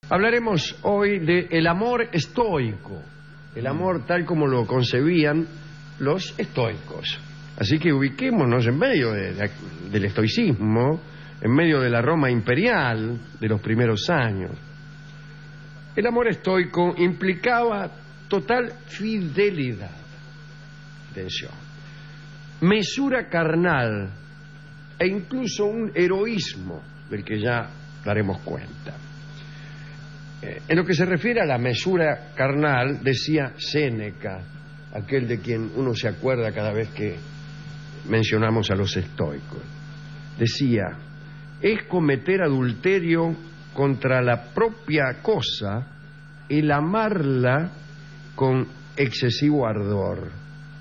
Hablaremos hoy del amor estoico, el amor tal como lo concebían los estoicos. Así que ubiquémonos en medio del estoicismo, en medio de la Roma imperial de los primeros años. El amor estoico implicaba total fidelidad, atención, mesura carnal e incluso un heroísmo del que ya daremos cuenta. En lo que se refiere a la mesura carnal, decía Séneca, aquel de quien uno se acuerda cada vez que mencionamos a los estoicos, decía: es cometer adulterio contra la propia cosa el amarla con excesivo ardor.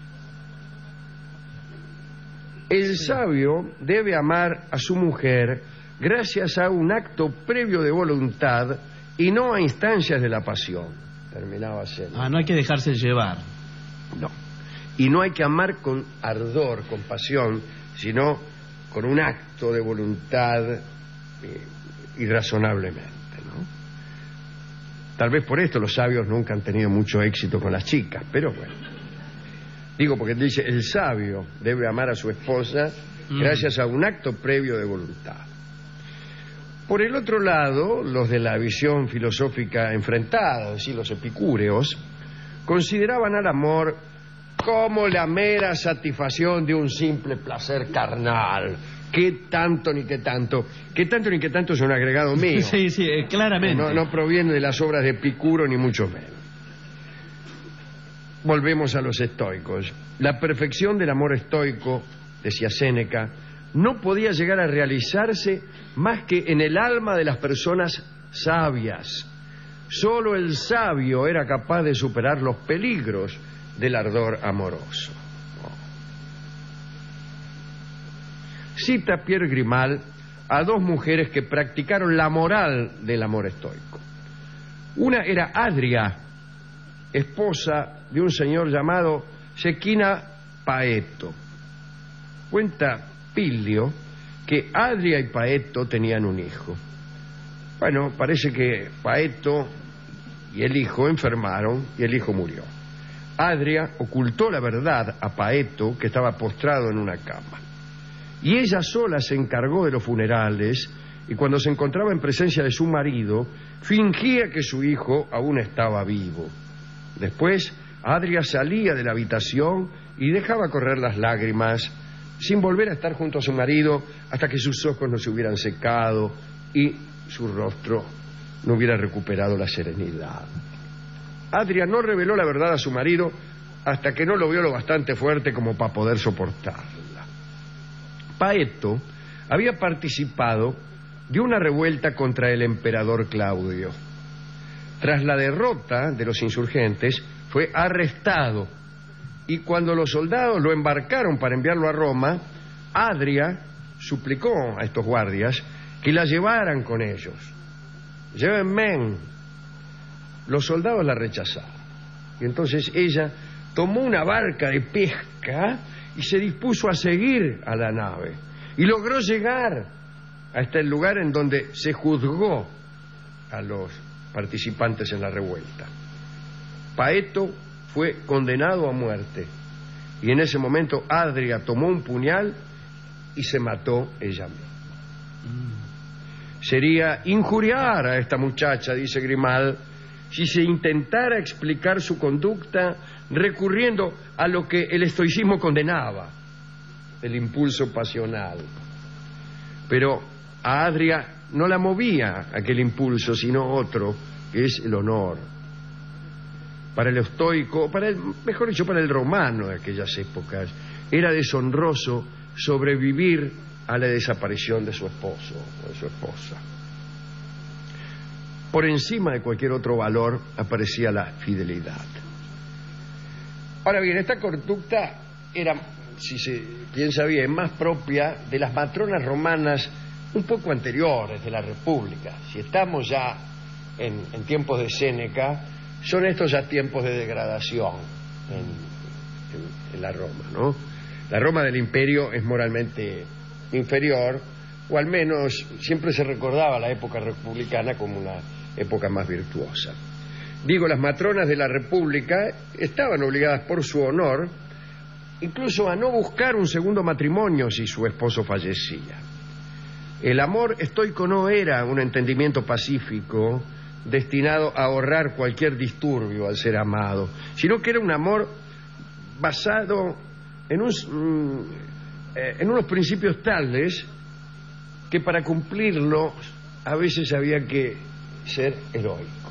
El sabio debe amar a su mujer gracias a un acto previo de voluntad y no a instancias de la pasión. Terminaba Séneca. No hay que dejarse llevar. No. Y no hay que amar con ardor, con pasión, sino con un acto de voluntad irrazonablemente, ¿no? Tal vez por esto los sabios nunca han tenido mucho éxito con las chicas, pero bueno. Digo, porque dice, el sabio debe amar a su esposa gracias a un acto previo de voluntad. Por el otro lado, los de la visión filosófica enfrentada, es decir, los epicúreos, consideraban al amor como la mera satisfacción de un simple placer carnal. ¿Qué tanto ni qué tanto? ¿Qué tanto ni qué tanto es un agregado mío? Sí, claramente. No proviene de las obras de Epicuro, ni mucho menos. Volvemos a los estoicos. La perfección del amor estoico, decía Séneca, no podía llegar a realizarse más que en el alma de las personas sabias. Solo el sabio era capaz de superar los peligros del ardor amoroso. Cita Pierre Grimal a dos mujeres que practicaron la moral del amor estoico. Una era Adria, esposa de un señor llamado Sequina Paeto. Cuenta Pilio que Adria y Paeto tenían un hijo. Bueno, parece que Paeto y el hijo enfermaron y el hijo murió. Adria ocultó la verdad a Paeto, que estaba postrado en una cama. Y ella sola se encargó de los funerales, y cuando se encontraba en presencia de su marido, fingía que su hijo aún estaba vivo. Después, Adria salía de la habitación y dejaba correr las lágrimas, sin volver a estar junto a su marido hasta que sus ojos no se hubieran secado y su rostro no hubiera recuperado la serenidad. Adria no reveló la verdad a su marido hasta que no lo vio lo bastante fuerte como para poder soportarla. Paeto había participado de una revuelta contra el emperador Claudio. Tras la derrota de los insurgentes, fue arrestado, y cuando los soldados lo embarcaron para enviarlo a Roma, Adria suplicó a estos guardias que la llevaran con ellos. Llévenme. Los soldados la rechazaron. Y entonces ella tomó una barca de pesca y se dispuso a seguir a la nave. Y logró llegar hasta el lugar en donde se juzgó a los participantes en la revuelta. Paeto fue condenado a muerte. Y en ese momento Adria tomó un puñal y se mató ella misma. Sería injuriar a esta muchacha, dice Grimal, si se intentara explicar su conducta recurriendo a lo que el estoicismo condenaba, el impulso pasional. Pero a Adria no la movía aquel impulso, sino otro, que es el honor. Para el estoico, mejor dicho, para el romano de aquellas épocas, era deshonroso sobrevivir a la desaparición de su esposo o de su esposa. Por encima de cualquier otro valor aparecía la fidelidad. Ahora bien, esta conducta era, si se piensa bien, más propia de las matronas romanas un poco anteriores de la República. Si estamos ya en tiempos de Séneca, son estos ya tiempos de degradación en la Roma, ¿no? La Roma del Imperio es moralmente inferior, o al menos siempre se recordaba la época republicana como una época más virtuosa. Digo, las matronas de la República estaban obligadas por su honor incluso a no buscar un segundo matrimonio si su esposo fallecía. El amor estoico no era un entendimiento pacífico destinado a ahorrar cualquier disturbio al ser amado, sino que era un amor basado en unos principios tales que para cumplirlo a veces había que ser heroico.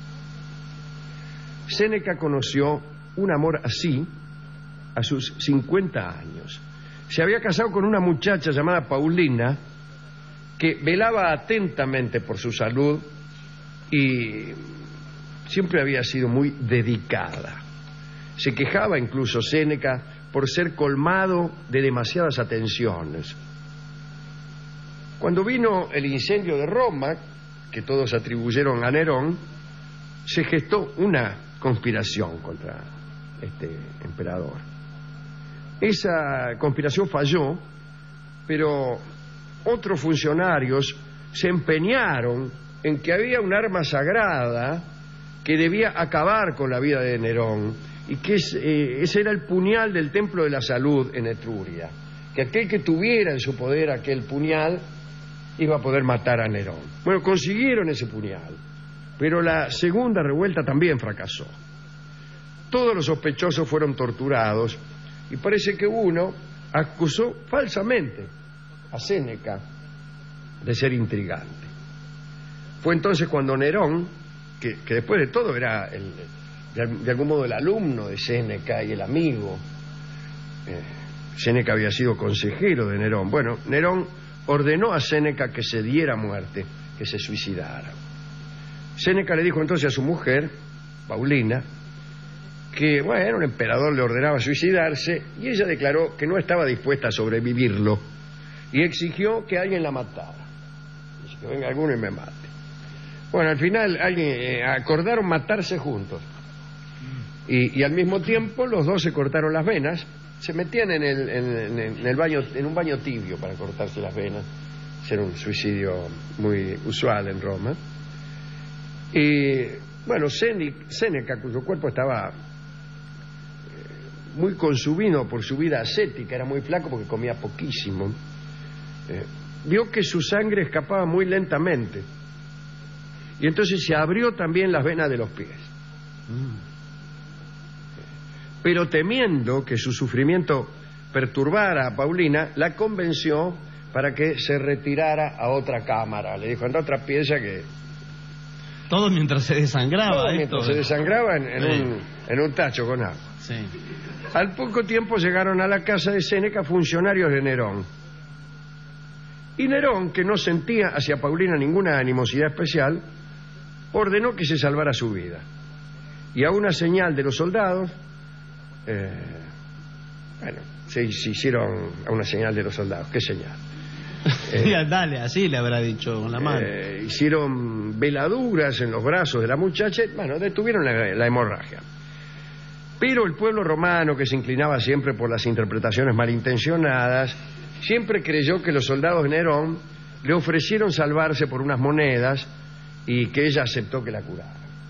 Séneca conoció un amor así a sus 50 años. Se había casado con una muchacha llamada Paulina que velaba atentamente por su salud y siempre había sido muy dedicada. Se quejaba incluso Séneca por ser colmado de demasiadas atenciones. Cuando vino el incendio de Roma, que todos atribuyeron a Nerón, se gestó una conspiración contra este emperador. Esa conspiración falló, pero otros funcionarios se empeñaron en que había un arma sagrada que debía acabar con la vida de Nerón y que ese era el puñal del Templo de la Salud en Etruria, que aquel que tuviera en su poder aquel puñal iba a poder matar a Nerón. Bueno, consiguieron ese puñal, pero la segunda revuelta también fracasó. Todos los sospechosos fueron torturados y parece que uno acusó falsamente a Séneca de ser intrigante. Fue entonces cuando Nerón, que después de todo era de algún modo el alumno de Séneca y el amigo, Séneca había sido consejero de Nerón. Bueno, Nerón ordenó a Séneca que se diera muerte, que se suicidara. Séneca le dijo entonces a su mujer, Paulina, que, bueno, un emperador le ordenaba suicidarse y ella declaró que no estaba dispuesta a sobrevivirlo y exigió que alguien la matara. Dice, que venga alguno y me mate. Bueno, al final acordaron matarse juntos y al mismo tiempo los dos se cortaron las venas, se metían en el baño, en un baño tibio para cortarse las venas. Era un suicidio muy usual en Roma. Y bueno, Séneca, cuyo cuerpo estaba muy consumido por su vida ascética, era muy flaco porque comía poquísimo, vio que su sangre escapaba muy lentamente y entonces se abrió también las venas de los pies. Pero temiendo que su sufrimiento perturbara a Paulina, la convenció para que se retirara a otra cámara. Le dijo, anda a otra pieza que... Todo mientras se desangraba. Todo mientras se desangraba en un tacho con agua. Sí. Al poco tiempo llegaron a la casa de Séneca funcionarios de Nerón. Y Nerón, que no sentía hacia Paulina ninguna animosidad especial, ordenó que se salvara su vida. Y a una señal de los soldados, se hicieron a una señal de los soldados. ¿Qué señal? Dale, así le habrá dicho con la mano. Hicieron veladuras en los brazos de la muchacha, detuvieron la hemorragia. Pero el pueblo romano, que se inclinaba siempre por las interpretaciones malintencionadas, siempre creyó que los soldados de Nerón le ofrecieron salvarse por unas monedas y que ella aceptó que la curara.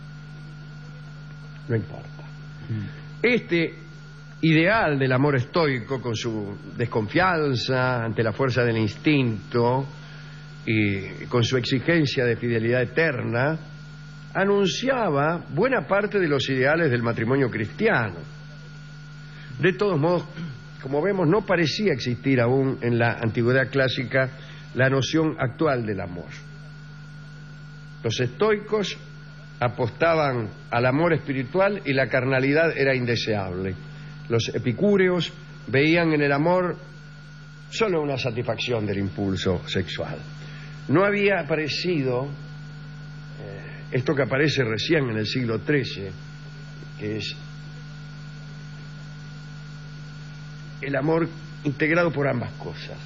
No importa. Este ideal del amor estoico, con su desconfianza ante la fuerza del instinto y con su exigencia de fidelidad eterna, anunciaba buena parte de los ideales del matrimonio cristiano. De todos modos, como vemos, no parecía existir aún en la antigüedad clásica la noción actual del amor. Los estoicos apostaban al amor espiritual y la carnalidad era indeseable. Los epicúreos veían en el amor solo una satisfacción del impulso sexual. No había aparecido esto que aparece recién en el siglo XIII, que es el amor integrado por ambas cosas,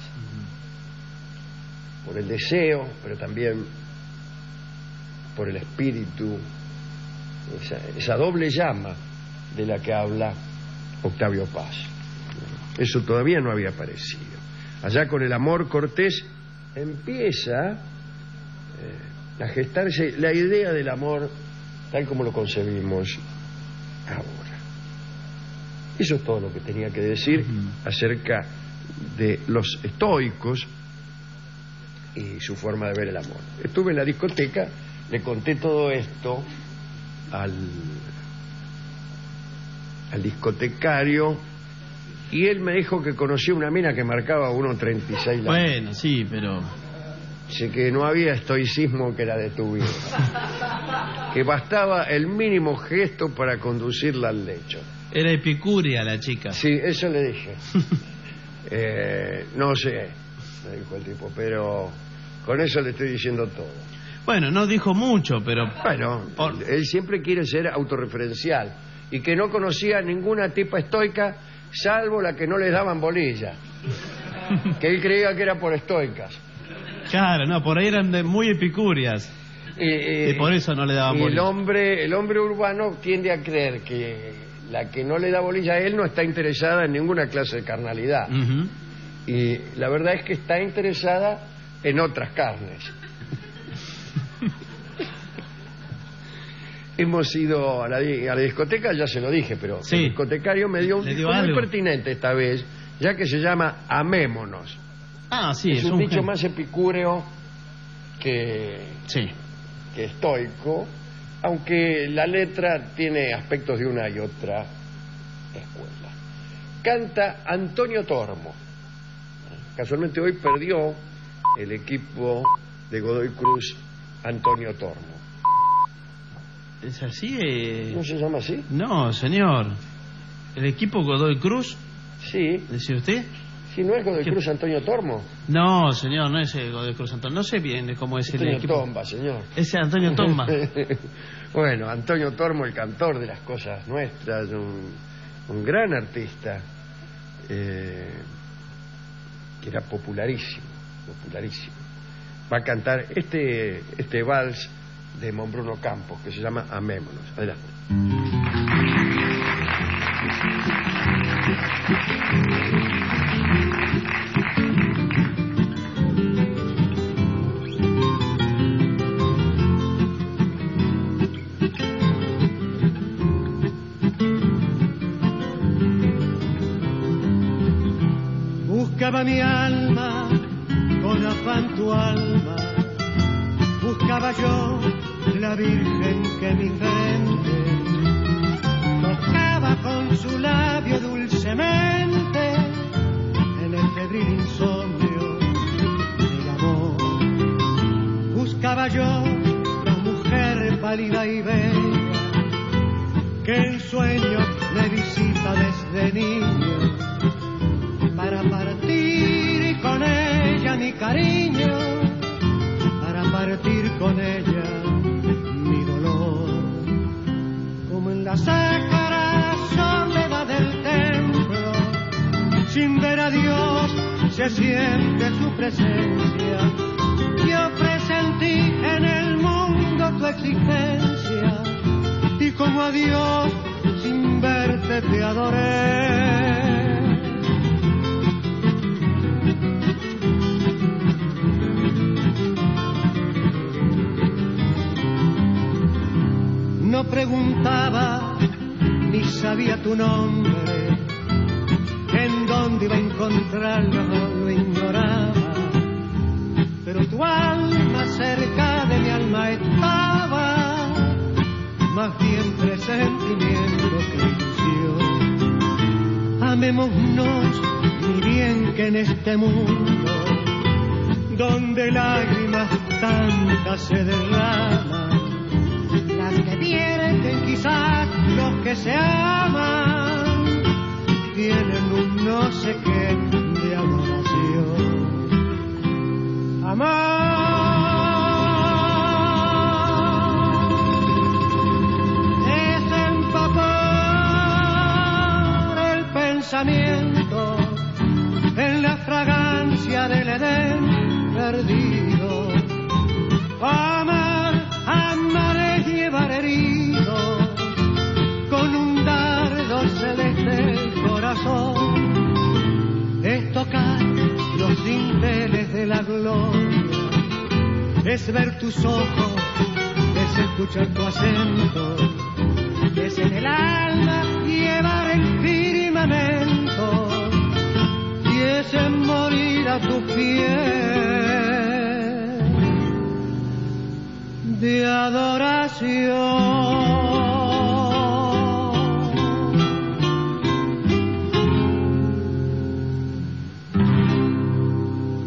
por el deseo, pero también por el espíritu, esa doble llama de la que habla Octavio Paz. Eso todavía no había aparecido. Allá con el amor cortés empieza a gestarse la idea del amor tal como lo concebimos ahora. Eso es todo lo que tenía que decir acerca de los estoicos y su forma de ver el amor. Estuve en la discoteca, le conté todo esto al discotecario y él me dijo que conocía una mina que marcaba 1.36. Bueno, sí, pero... Dice que no había estoicismo que la detuviera, que bastaba el mínimo gesto para conducirla al lecho. Era epicúrea la chica. Sí, eso le dije. No sé, me dijo el tipo, pero con eso le estoy diciendo todo. Bueno, no dijo mucho, pero... Bueno, él siempre quiere ser autorreferencial y que no conocía ninguna tipa estoica salvo la que no les daban bolilla, que él creía que era por estoicas. Claro, no, por ahí eran muy epicúreas. Y por eso no le daban bolilla. El hombre urbano tiende a creer que la que no le da bolilla a él no está interesada en ninguna clase de carnalidad. Y la verdad es que está interesada en otras carnes. Hemos ido a la discoteca, ya se lo dije, pero sí. El discotecario me dio un dicho muy pertinente esta vez, ya que se llama amémonos. Ah, sí, es un dicho más epicúreo que estoico, aunque la letra tiene aspectos de una y otra escuela. Canta Antonio Tormo. Casualmente hoy perdió el equipo de Godoy Cruz Antonio Tormo. ¿Es así? ¿No se llama así? No, señor. ¿El equipo Godoy Cruz? Sí. ¿Dice usted? Si no es Godoy Cruz Antonio Tormo. No, señor, no es el Godoy Cruz Antonio. No sé bien cómo es Antonio el equipo. Tomba, señor. Ese Antonio Tomba. Bueno, Antonio Tormo, el cantor de las cosas nuestras, un gran artista, que era popularísimo. Va a cantar este vals de Monbruno Campos, que se llama Amémonos. Adelante. Buscaba mi alma, con afán tu alma, buscaba yo la virgen que mi frente tocaba con su labio dulcemente en el febril insomnio del amor. Buscaba yo la mujer pálida y bella que en sueño me visita desde niño, para partir con ella mi cariño, para partir con ella mi dolor. Como en la sacra soledad del templo, sin ver a Dios se siente su presencia. Yo presentí en el mundo tu existencia y como a Dios sin verte te adoré. No preguntaba ni sabía tu nombre, en dónde iba a encontrarlo lo ignoraba, pero tu alma cerca de mi alma estaba, más bien presentimiento que ilusión. Amémonos, mi bien, que en este mundo donde lágrimas tantas se derraman, que pierden quizás los que se aman, tienen un no sé qué de adoración. Amar es empapar el pensamiento en la fragancia del Edén perdido. Amar es llevar herido con un dardo celeste el corazón, es tocar los dinteles de la gloria, es ver tus ojos, es escuchar tu acento, es en el alma llevar el firmamento y es en morir a tu pies de adoración.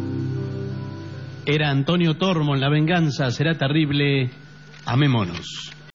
Era Antonio Tormo en La venganza será terrible. Amémonos.